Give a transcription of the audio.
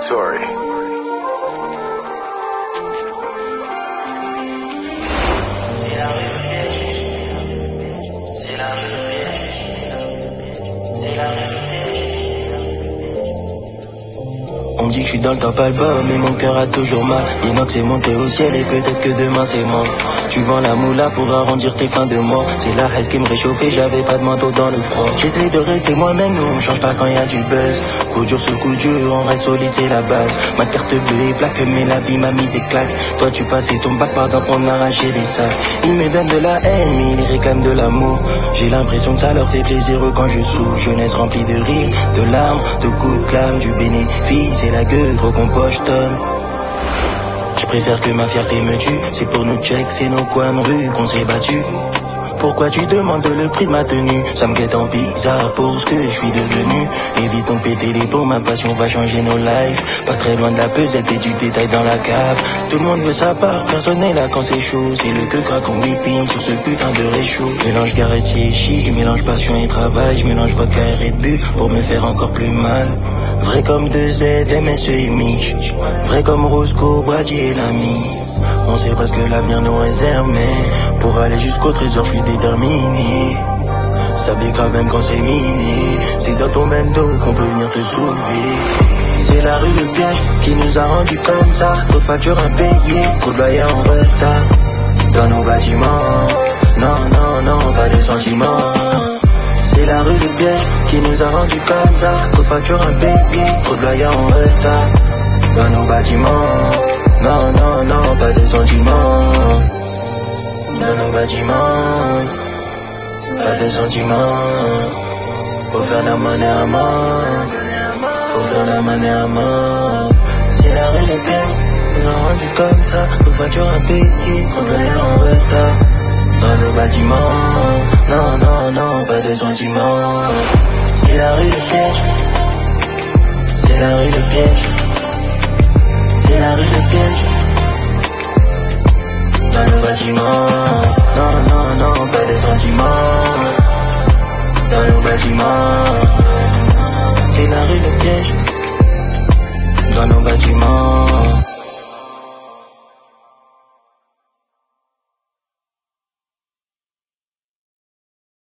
Sorry. C'est la rue le piège. C'est la rue le piège. C'est la rue le piège. On me dit que je suis dans le top album, mais mon cœur a toujours mal. L'inox est monté au ciel et peut-être que demain c'est mort. Tu vends la moula pour arrondir tes fins de mois. C'est la haine qui me réchauffait, j'avais pas de manteau dans le froid. J'essaie de rester moi-même, nous on change pas quand y a du buzz. Coup dur sur coup dur, on reste solide, c'est la base. Ma carte bleue est plaque, mais la vie m'a mis des claques. Toi tu passais ton bac pendant qu'on arrachait les sacs. Ils me donnent de la haine, mais ils réclament de l'amour. J'ai l'impression que ça leur fait plaisir quand je souffre. Jeunesse remplie de rires, de larmes, de coups de clame, du bénéfice et la gueule, trop qu'on pochetone. Je préfère que ma fierté me tue. C'est pour nous check, c'est nos coins de rue qu'on s'est battu. Pourquoi tu demandes le prix de ma tenue? Ça me guette en bizarre pour ce que je suis devenu. Évitons de péter les plombs, ma passion va changer nos lives. Pas très loin de la pesette et du détail dans la cave. Tout le monde veut sa part, personne n'est là quand c'est chaud. C'est le que craque en whipping sur ce putain de réchaud. Mélange garetier et chi, mélange passion et travail. Je mélange vodka et Red Bull pour me faire encore plus mal. Vrai comme 2Z, MSE et Mich. Vrai comme Roscoe, Brady et l'ami. On sait pas ce que l'avenir nous réserve, mais pour aller jusqu'au trésor, je suis déterminé. Ça grave même quand c'est mini. C'est dans ton bendo qu'on peut venir te sauver. C'est la rue de piège qui nous a rendus comme ça. Trop de factures impayées, trop de loyers en retard. Dans nos bâtiments, non, non, non, pas de sentiments. C'est la rue de piège qui nous a rendus comme ça. Trop de factures impayées, trop de loyers en retard. Dans nos bâtiments, non, non, non, pas de sentiments. Dans nos bâtiments, pas de sentiments. Faut faire la monnaie à mort. Faut faire la monnaie à mort. C'est la rue des pieds, nous a rendu comme ça. Nos factures impayées, trop de loyers en